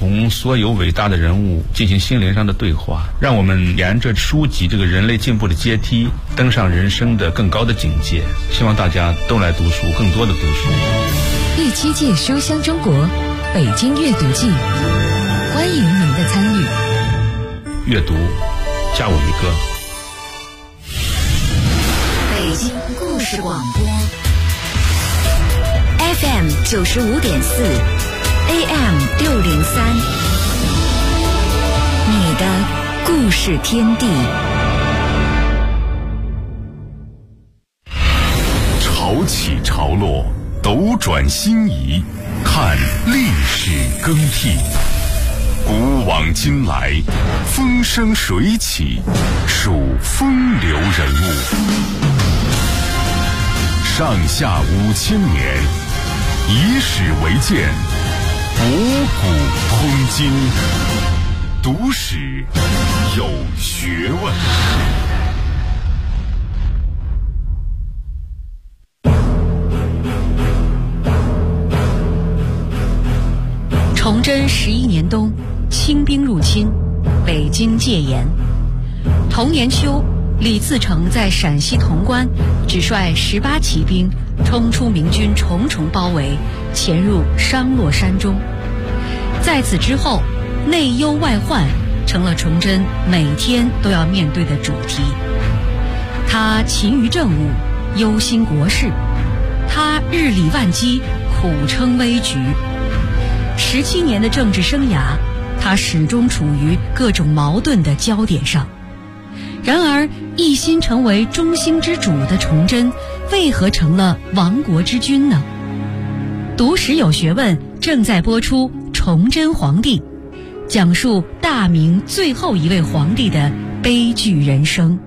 同所有伟大的人物进行心灵上的对话，让我们沿着书籍这个人类进步的阶梯登上人生的更高的境界。希望大家都来读书，更多的读书。 第7届书香中国北京阅读季，欢迎您的参与。 阅读，加我一个。 北京故事广播 FM 95.4 AM 603，你的故事天地。 潮起潮落，斗转星移，看历史更替。古往今来，风生水起，数风流人物。上下5000年，以史为鉴，博古通今。读史有学问。 崇祯11年冬，清兵入侵，北京戒严。同年秋，李自成在陕西潼关只率18骑兵冲出明军重重包围，潜入商洛山中。在此之后，内忧外患成了崇祯每天都要面对的主题。他勤于政务，忧心国事；他日理万机，苦撑危局。17年的政治生涯，他始终处于各种矛盾的焦点上。然而，一心成为中兴之主的崇祯，为何成了亡国之君呢？读史有学问正在播出《崇祯皇帝》，讲述大明最后一位皇帝的悲剧人生。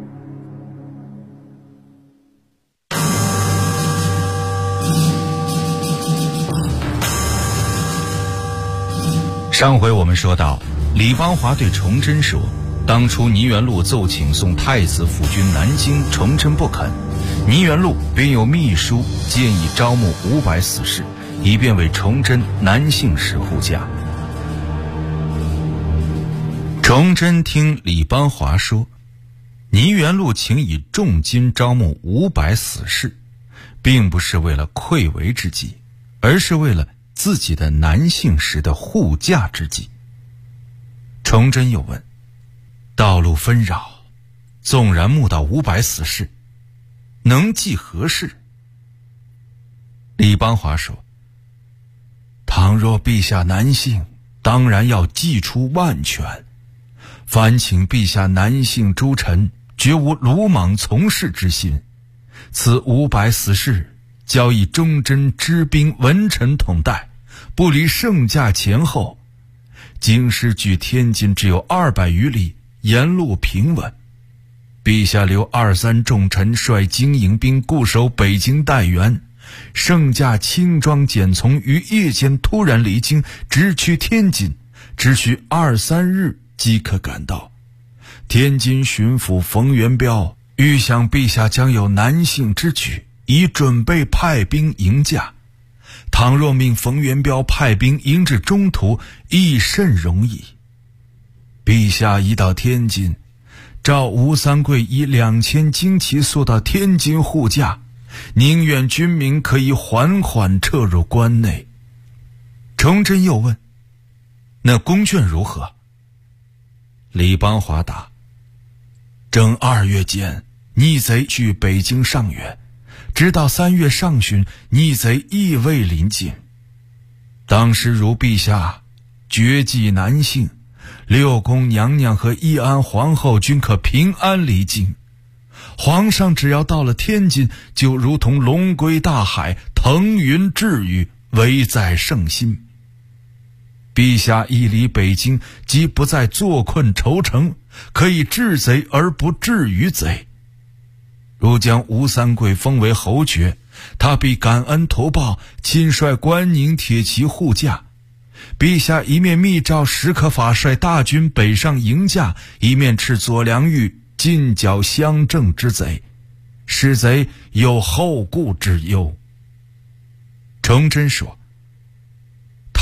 上回我们说到，李邦华对崇祯说，当初倪元禄奏请送太子府君南京，崇祯不肯，倪元禄便有秘书建议招募500死士，以便为崇祯南幸时护驾。崇祯听李邦华说，倪元禄请以重金招募500死士，并不是为了溃围之计，而是为了自己的南幸时的护驾之计。崇祯又问，道路纷扰，纵然募到500死士，能济何事？李邦华说，倘若陛下南幸，当然要祭出万全，烦请陛下南幸诸臣绝无鲁莽从事之心，此500死士交以忠贞知兵文臣统带，不离圣驾前后。京师距天津只有200余里，沿路平稳。陛下留2-3重臣率精营兵固守北京待援，圣驾轻装简从，于夜间突然离京，直趋天津，只需2-3日即可赶到。天津巡抚冯元彪预想陛下将有南幸之举，已准备派兵迎驾。倘若命冯元彪派兵迎至中途，亦甚容易。陛下一到天津，召吴三桂以2000精骑速到天津护驾，宁愿军民可以缓缓撤入关内。崇祯又问，那宫眷如何？李邦华答，正2月间，逆贼据北京上远，直到3月上旬，逆贼亦未临近。当时如陛下绝迹南幸，六宫娘娘和义安皇后均可平安离京。皇上只要到了天津，就如同龙归大海，腾云致雨，危在圣心。陛下一离北京，即不再坐困愁城，可以治贼而不治于贼。如将吴三桂封为侯爵，他必感恩图报，亲率关宁铁骑护驾。陛下一面密诏史可法率大军北上迎驾，一面斥左良玉进剿相正之贼，使贼有后顾之忧。崇祯说，倘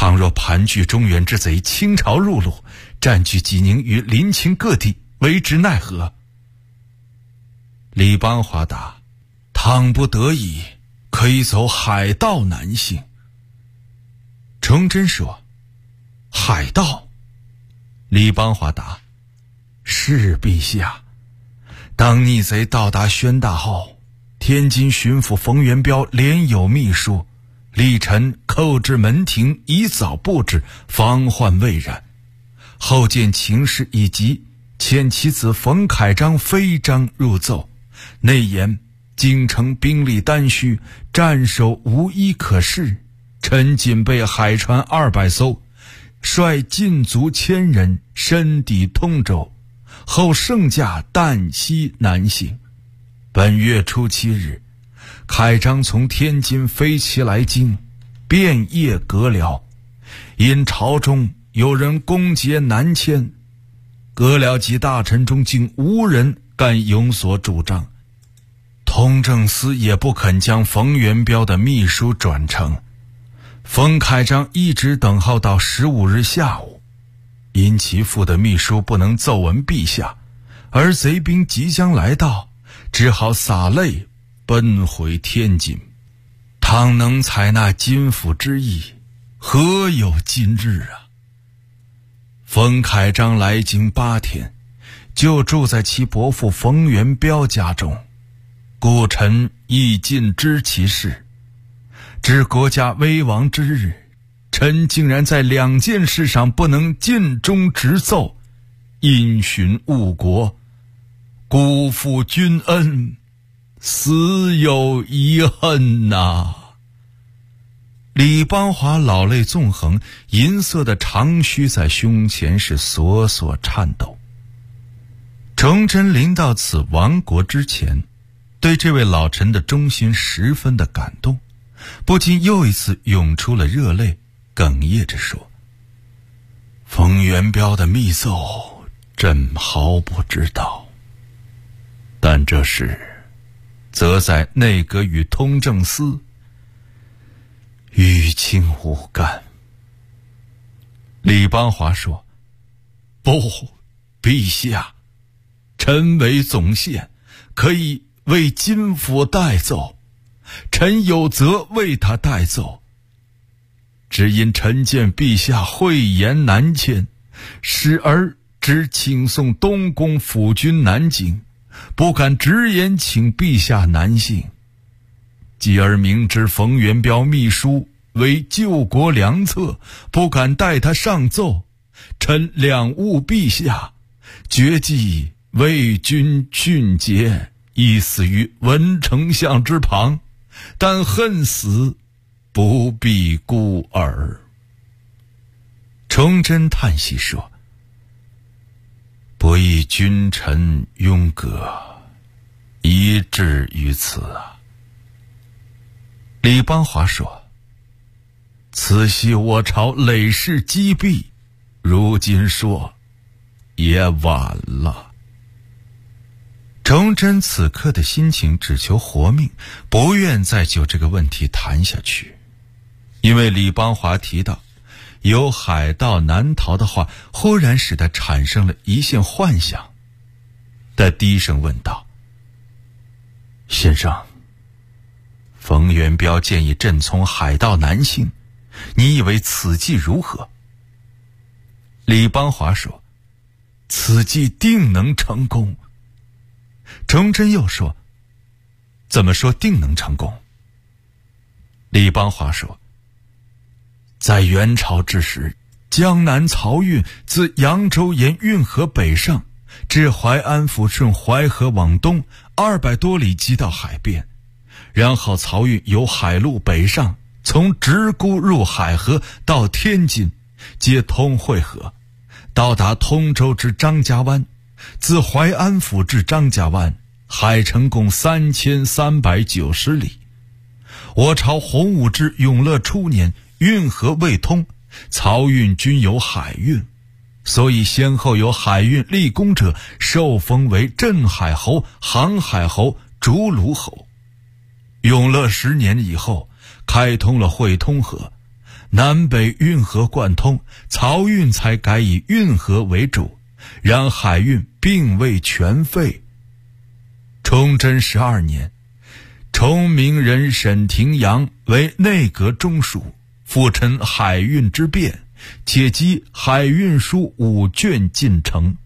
倘若盘踞中原之贼倾巢入陆，占据济宁与临清各地，为之奈何？李邦华答：倘不得已，可以走海道南行。崇祯说：海道？李邦华答：是陛下。当逆贼到达宣大后，天津巡抚冯元彪连有密书，力臣叩至门庭，以早布置，防患未然。后见情势已急，遣其子冯凯章飞章入奏，内言京城兵力单虚，战守无一可恃，臣仅备海船200艘，率禁卒1000人，深抵通州，后圣驾旦夕南行。本月初7日，凯章从天津飞骑来京，遍夜阁僚，因朝中有人攻劫南迁，阁僚及大臣中竟无人敢有所主张。通政司也不肯将冯元彪的密书转呈。冯凯章一直等候到15日下午，因其父的密书不能奏闻陛下，而贼兵即将来到，只好洒泪奔回天津。倘能采纳金府之意，何有今日啊！冯凯章来京8天，就住在其伯父冯元彪家中，故臣亦尽知其事。知国家危亡之日，臣竟然在2件事上不能尽忠职奏，因循误国，辜负君恩，死有遗恨呐！李邦华老泪纵横，银色的长须在胸前是索索颤抖。崇祯临到此亡国之前，对这位老臣的忠心十分的感动，不禁又一次涌出了热泪，哽咽着说：冯元彪的密奏，朕毫不知道，但这事则在内阁与通政司，与卿无干。李邦华说：不，陛下，臣为总宪，可以为金府代奏，臣有责为他代奏。只因臣见陛下讳言南迁，时而只请送东宫府君南京，不敢直言请陛下南行。继而明知冯元彪密书为救国良策，不敢代他上奏，臣两误陛下，决计为君殉节，亦死于文丞相之旁，但恨死不必孤耳。崇祯叹息说：不亦君臣庸隔，以至于此啊。李邦华说：此系我朝累世积弊，如今说也晚了。崇祯此刻的心情只求活命，不愿再就这个问题谈下去。因为李邦华提到有海盗难逃的话，忽然使他产生了一线幻想。他低声问道：先生，冯元彪建议朕从海盗南行，你以为此计如何？李邦华说：此计定能成功。崇祯又说：怎么说定能成功？李邦华说：在元朝之时，江南漕运自扬州沿运河北上，至淮安府顺淮河往东200多里即到海边，然后漕运由海路北上，从直沽入海河到天津，皆通惠河，到达通州至张家湾，自淮安府至张家湾，海程共3390里。我朝洪武至永乐初年，运河未通，漕运均有海运，所以先后有海运立功者受封为镇海侯、航海侯、竹卢侯。永乐10年以后，开通了会通河， 南北运河贯通，漕运才改以运河为主，然海运并未全废。崇祯12年，崇明人沈廷阳为内阁中书，复陈海运之变，且集海运书5卷进呈。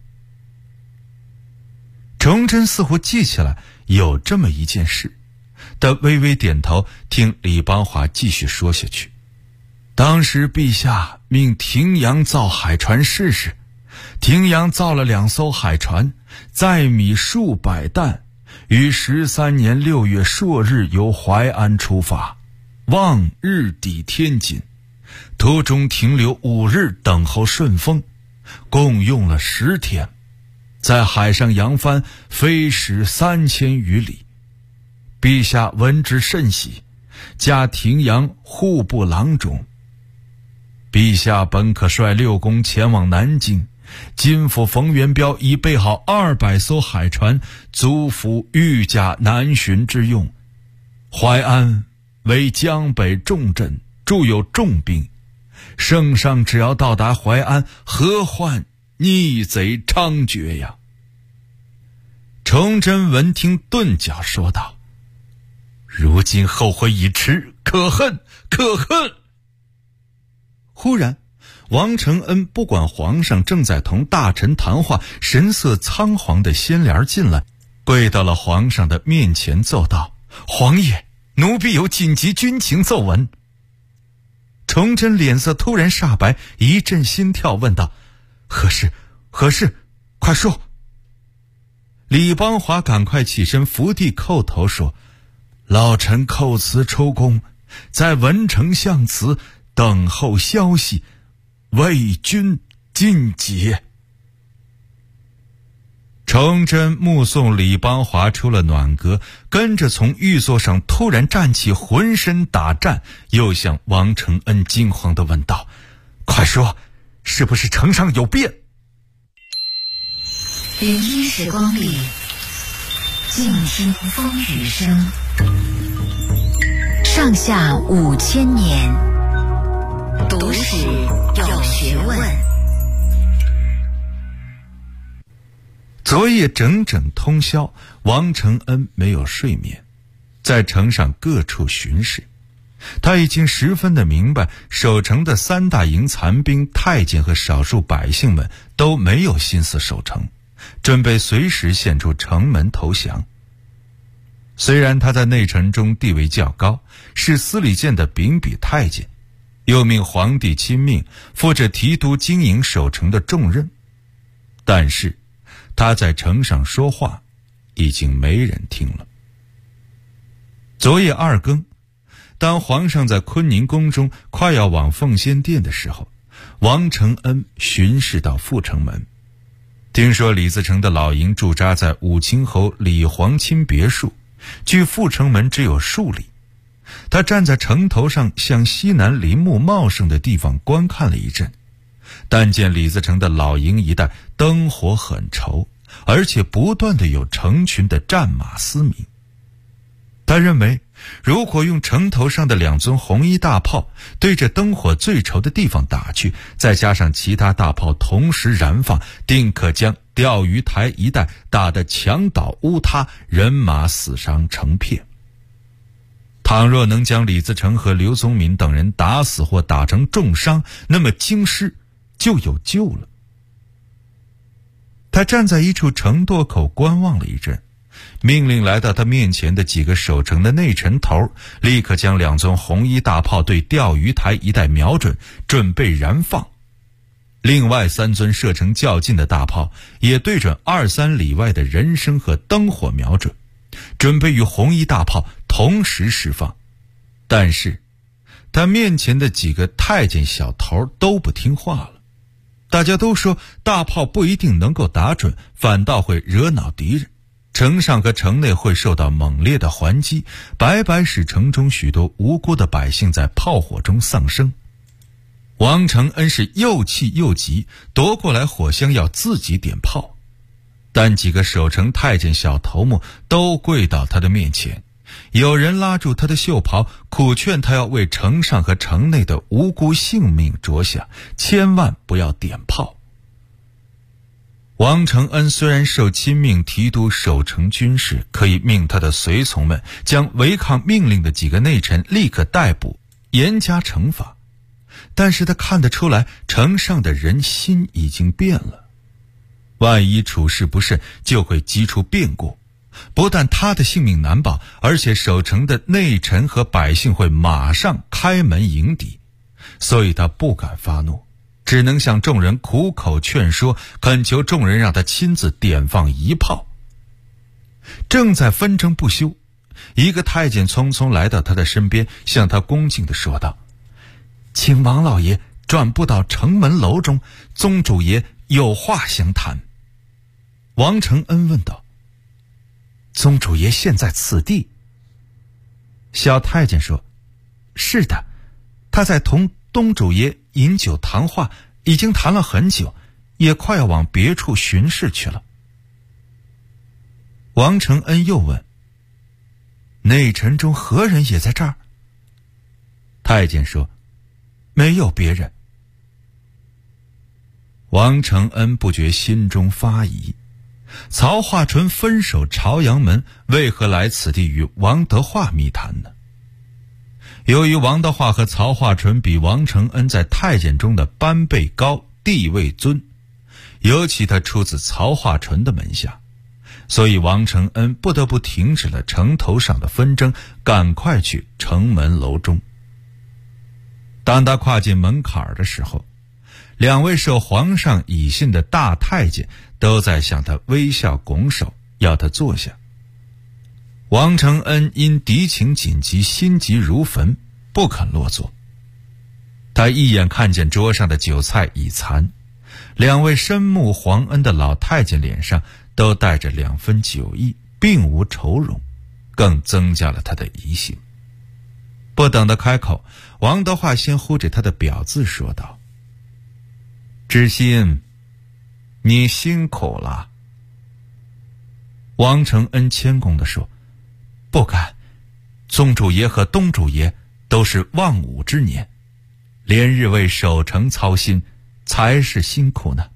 崇祯似乎记起来有这么一件事，他微微点头，听李邦华继续说下去。当时陛下命廷阳造海船试试，廷阳造了2艘海船，载米数百担，于13年6月朔日由淮安出发，望日抵天津，途中停留5日等候顺风，共用了10天，在海上扬帆，飞时3000余里。陛下闻之甚喜，加廷阳户部郎中。陛下本可率6公前往南京，今府冯元彪已备好200艘海船，足服御驾南巡之用。淮安为江北重镇，驻有重兵，圣上只要到达淮安，何患逆贼猖獗呀？崇祯闻听顿脚说道：如今后悔已迟，可恨可恨。忽然王承恩不管皇上正在同大臣谈话，神色仓皇的掀帘进来，跪到了皇上的面前奏道：皇爷，奴婢有紧急军情奏闻。崇祯脸色突然煞白，一阵心跳，问道：何事何事，快说。李邦华赶快起身伏地叩头说：老臣叩辞出宫，在文丞相祠等候消息，为君尽节。崇祯目送李邦华出了暖阁，跟着从御座上突然站起，浑身打颤，又向王承恩惊慌地问道：快说，是不是城上有变？ 云衣时光里，静听风雨声。上下5000年，读史有学问。 昨夜整整通宵，王承恩没有睡眠，在城上各处巡视。他已经十分的明白，守城的3大营残兵、太监和少数百姓们都没有心思守城，准备随时献出城门投降。虽然他在内臣中地位较高，是司礼监的秉笔太监，又命皇帝亲命，负着提督经营守城的重任，但是他在城上说话已经没人听了。昨夜2更，当皇上在坤宁宫中快要往奉先殿的时候，王承恩巡视到阜成门，听说李自成的老营驻扎在武清侯李皇钦别墅，距阜成门只有数里。他站在城头上，向西南林木茂盛的地方观看了一阵，但见李自成的老营一带灯火很稠，而且不断的有成群的战马嘶鸣。他认为，如果用城头上的2尊红衣大炮对着灯火最稠的地方打去，再加上其他大炮同时燃放，定可将钓鱼台一带打得墙倒屋塌，人马死伤成片。倘若能将李自成和刘宗敏等人打死或打成重伤，那么京师就有救了。他站在一处城垛口观望了一阵，命令来到他面前的几个守城的内臣头立刻将2尊红衣大炮对钓鱼台一带瞄准，准备燃放。另外3尊射程较近的大炮也对准2-3里外的人声和灯火瞄准，准备与红衣大炮同时释放。但是他面前的几个太监小头都不听话了，大家都说大炮不一定能够打准，反倒会惹恼敌人，城上和城内会受到猛烈的还击，白白使城中许多无辜的百姓在炮火中丧生。王承恩是又气又急，夺过来火箱要自己点炮，但几个守城太监小头目都跪到他的面前， 有人拉住他的袖袍，苦劝他要为城上和城内的无辜性命着想，千万不要点炮。王承恩虽然受亲命提督守城军事，可以命他的随从们将违抗命令的几个内臣立刻逮捕，严加惩罚，但是他看得出来，城上的人心已经变了。万一处事不慎，就会激出变故，不但他的性命难保，而且守城的内臣和百姓会马上开门迎敌，所以他不敢发怒，只能向众人苦口劝说，恳求众人让他亲自点放一炮。正在纷争不休，一个太监匆匆来到他的身边，向他恭敬地说道：“请王老爷转步到城门楼中，宗主爷有话相谈。”王承恩问道：“宗主爷现在此地？”小太监说：“是的，他在同东主爷饮酒谈话，已经谈了很久，也快要往别处巡视去了。”王承恩又问：“内臣中何人也在这儿？”太监说：“没有别人。”王承恩不觉心中发疑，曹化纯分守朝阳门，为何来此地与王德化密谈呢？由于王德化和曹化纯比王承恩在太监中的班辈高，地位尊，尤其他出自曹化纯的门下，所以王承恩不得不停止了城头上的纷争，赶快去城门楼中。当他跨进门槛的时候，两位受皇上以信的大太监都在向他微笑拱手，要他坐下。王承恩因敌情紧急，心急如焚，不肯落座。他一眼看见桌上的酒菜已残，两位深慕皇恩的老太监脸上都带着2分酒意，并无愁容，更增加了他的疑心。不等他开口，王德化先呼着他的表字说道：“知心，你辛苦了。”王承恩谦恭地说：“不敢，宗主爷和东主爷都是望武之年，连日为守城操心，才是辛苦呢。”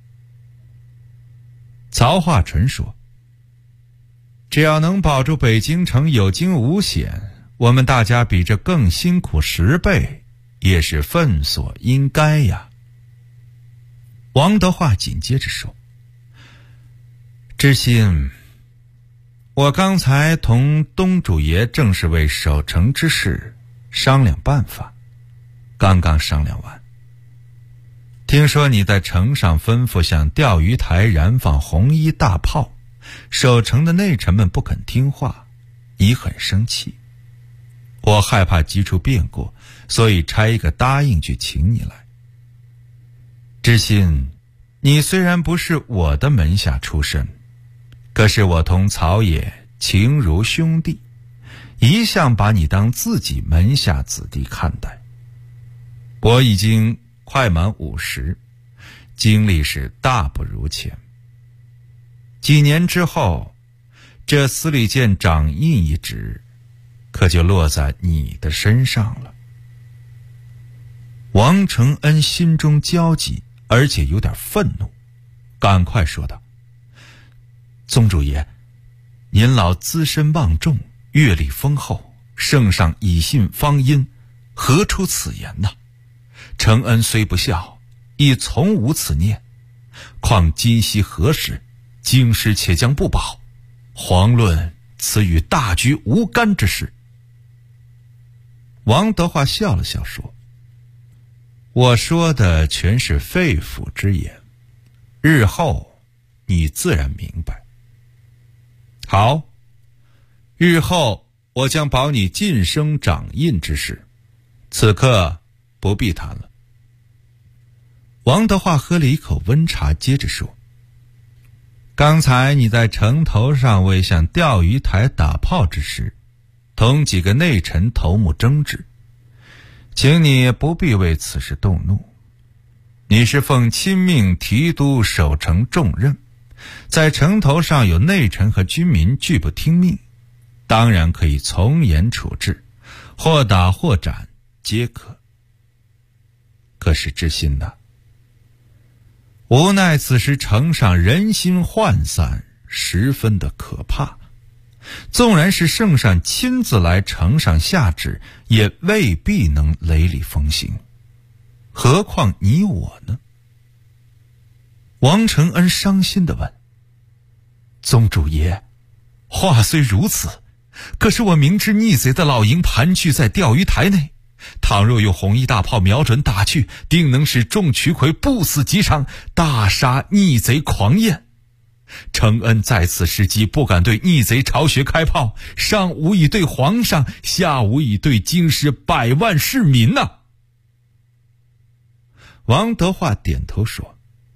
曹化纯说：“只要能保住北京城有惊无险，我们大家比这更辛苦10倍，也是分所应该呀。”王德化紧接着说：“知心，我刚才同东主爷正是为守城之事商量办法，刚刚商量完。听说你在城上吩咐向钓鱼台燃放红衣大炮，守城的内臣们不肯听话，你很生气。我害怕激出变故，所以差一个答应去请你来。知心，你虽然不是我的门下出身，可是我同曹爷情如兄弟，一向把你当自己门下子弟看待。我已经快满50，经历是大不如前。几年之后，这司礼监掌印一职，可就落在你的身上了。”王承恩心中焦急，而且有点愤怒，赶快说道：“宗主爷，您老资深望重，阅历丰厚，圣上以信方殷，何出此言呢？承恩虽不孝，亦从无此念。况今夕何时，京师且将不保，遑论此与大局无干之事。”王德化笑了笑说：“我说的全是肺腑之言，日后你自然明白。好，日后我将保你晋升掌印之事，此刻不必谈了。”王德化喝了一口温茶，接着说：“刚才你在城头上为向钓鱼台打炮之时，同几个内臣头目争执，请你不必为此事动怒。你是奉亲命提督守城重任，在城头上有内臣和军民拒不听命， 当然可以从严处置，或打或斩皆可。可是知信呐，无奈此时城上人心涣散，十分的可怕。纵然是圣上亲自来城上下旨，也未必能雷厉风行，何况你我呢？王承恩伤心地问：宗主爷，话虽如此，可是我明知逆贼的老营盘踞在钓鱼台内，倘若有红衣大炮瞄准打去，定能使众渠魁不死即伤，大杀逆贼狂焰。承恩在此时机不敢对逆贼巢穴开炮，上无以对皇上，下无以对京师百万市民呐。王德化点头说：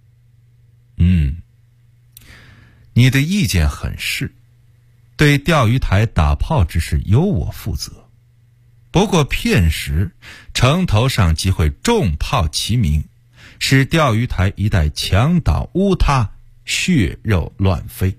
你的意见很是，对钓鱼台打炮之事由我负责。不过片时城头上即会重炮齐鸣，使钓鱼台一带墙倒屋塌，血肉乱飞。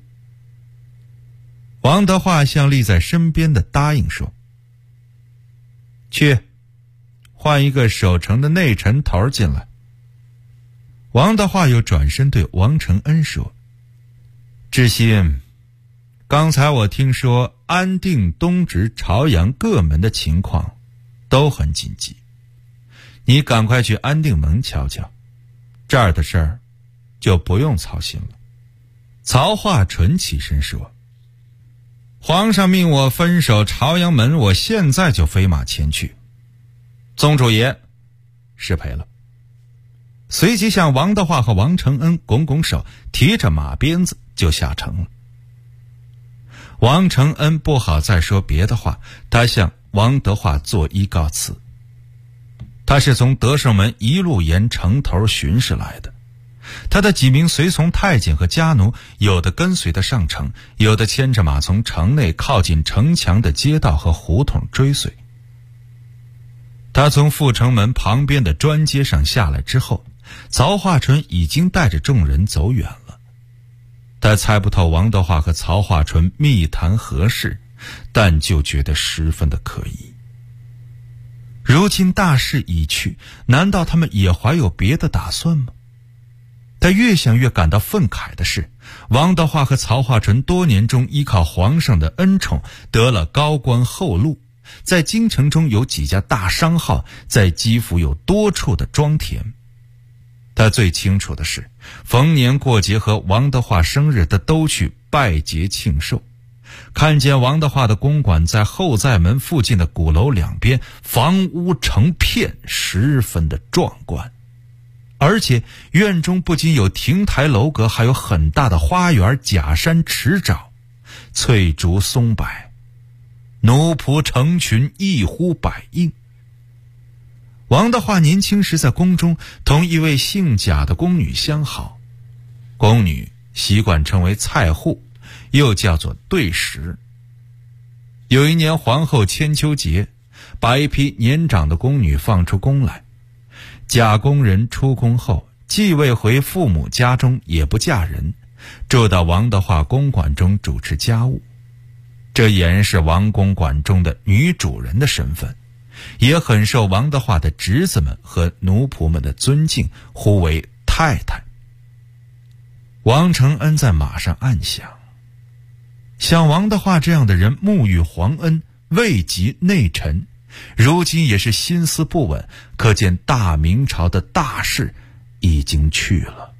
王德化向立在身边的答应说：去换一个守城的内臣头进来。王德化又转身对王承恩说：知信，刚才我听说安定、东直、朝阳各门的情况都很紧急，你赶快去安定门瞧瞧，这儿的事儿就不用操心了。曹化纯起身说：皇上命我分守朝阳门，我现在就飞马前去。宗主爷，失陪了。随即向王德化和王承恩拱拱手，提着马鞭子就下城了。王承恩不好再说别的话，他向王德化作揖告辞。他是从德胜门一路沿城头巡视来的，他的几名随从太监和家奴，有的跟随的上城，有的牵着马从城内靠近城墙的街道和胡同追随。他从阜成门旁边的砖街上下来之后，曹化纯已经带着众人走远了。他猜不透王德化和曹化纯密谈何事，但就觉得十分的可疑。如今大势已去，难道他们也怀有别的打算吗？他越想越感到愤慨的是，王德化和曹化纯多年中依靠皇上的恩宠，得了高官厚禄，在京城中有几家大商号，在基辅有多处的庄田。他最清楚的是，逢年过节和王德化生日，他都去拜节庆寿。看见王德化的公馆在后在门附近的鼓楼两边，房屋成片，十分的壮观。而且院中不仅有亭台楼阁，还有很大的花园，假山池沼，翠竹松柏，奴仆成群，一呼百应。王德化年轻时在宫中同一位姓贾的宫女相好，宫女习惯称为蔡户，又叫做对食。有一年皇后千秋节，把一批年长的宫女放出宫来，贾宫人出宫后既未回父母家中，也不嫁人，住到王德化公馆中主持家务。这俨然是王公馆中的女主人的身份，也很受王德化的侄子们和奴仆们的尊敬，呼为太太。王承恩在马上暗想，像王德化这样的人沐浴皇恩，位极内臣，如今也是心思不稳，可见大明朝的大势已经去了。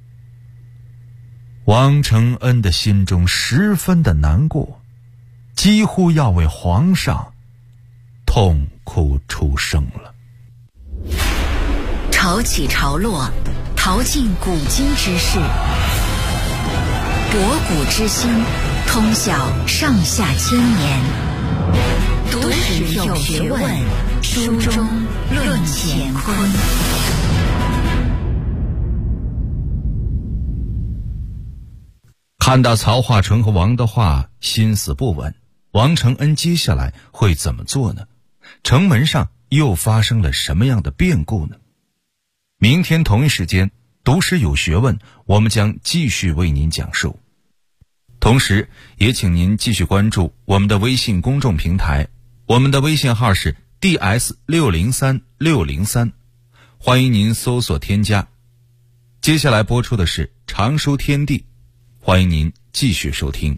王承恩的心中十分的难过，几乎要为皇上痛哭出声了。 潮起潮落，淘尽古今之事，博古之今，通晓上下千年。读史有学问，书中论乾坤。 看到曹化纯和王德化心思不稳，王承恩接下来会怎么做呢？城门上又发生了什么样的变故呢？明天同一时间，读史有学问，我们将继续为您讲述。 同时也请您继续关注我们的微信公众平台，我们的微信号是 DS603603，欢迎您搜索添加。接下来播出的是常书天地，欢迎您继续收听。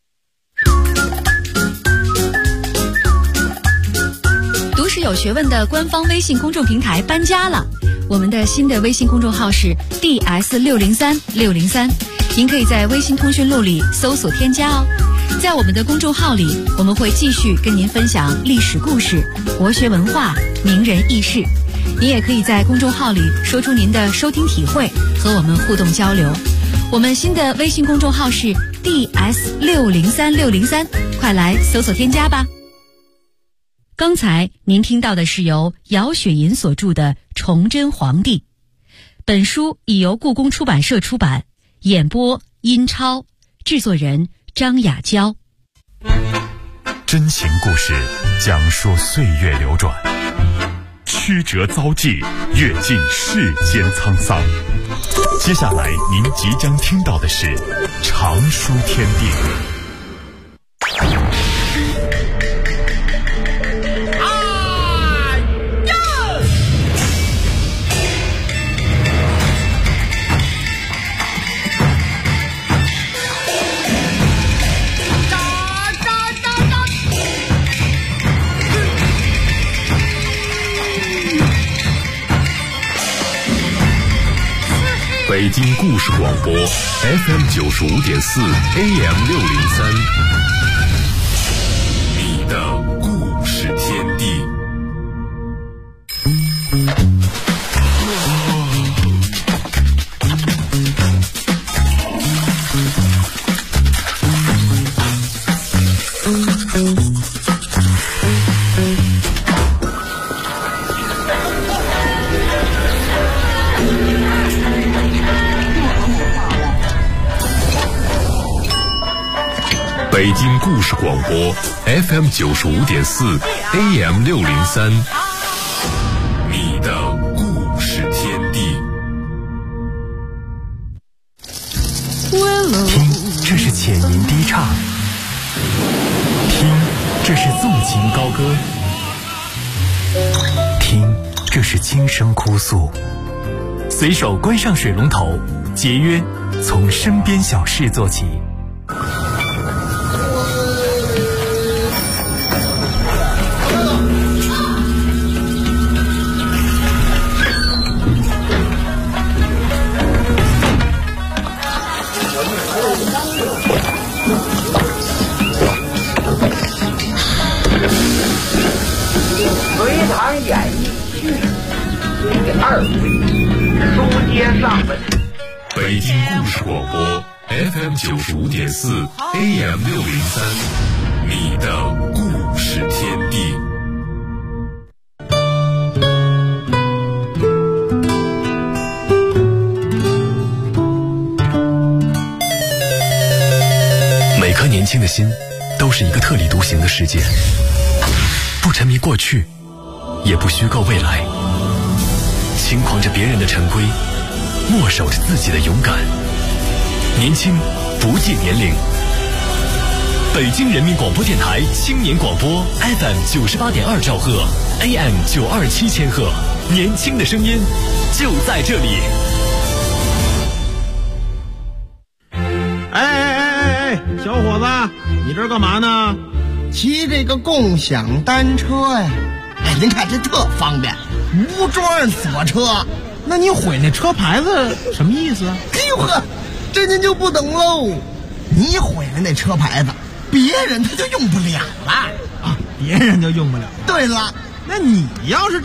读史有学问的官方微信公众平台搬家了，我们的新的微信公众号是 DS603603，您可以在微信通讯录里搜索添加哦。在我们的公众号里，我们会继续跟您分享历史故事、国学文化、名人轶事。您也可以在公众号里说出您的收听体会，和我们互动交流。我们新的微信公众号是 DS603603，快来搜索添加吧。刚才您听到的是由姚雪银所著的《崇祯皇帝》，本书已由故宫出版社出版，演播殷超，制作人张雅娇。 真情故事讲述岁月流转，曲折遭际，阅尽世间沧桑。接下来您即将听到的是常书天地。北京故事广播 FM95.4 AM603，你的故事天地。北京故事广播 FM95.4 AM603，你的故事天地。 听，这是浅吟低唱；听，这是纵情高歌；听，这是轻声哭诉。随手关上水龙头，节约从身边小事做起。 隋唐演义序第2回，书接上文。 北京故事广播 FM95.4 AM603，你的故事天地。 每颗年轻的心都是一个特立独行的世界，不沉迷过去，也不虚构未来，轻狂着别人的陈规，默守着自己的勇敢。年轻不计年龄。北京人民广播电台青年广播 FM98.2 兆赫 AM927千赫，年轻的声音就在这里。 小伙子，你这干嘛呢？ 骑这个共享单车呀。哎，您看这特方便，无桩锁车。 那你毁那车牌子什么意思啊？ 哎呦呵，这您就不懂喽。你毁了那车牌子，别人他就用不了了啊，别人就用不了。 对了， 那你要是